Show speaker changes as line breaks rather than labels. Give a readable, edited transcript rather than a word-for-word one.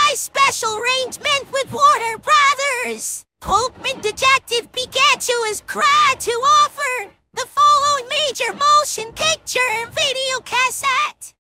my special arrangement with Warner Brothers. Pulpman Detective Pikachu is proud to offer the following major motion picture and video cassette.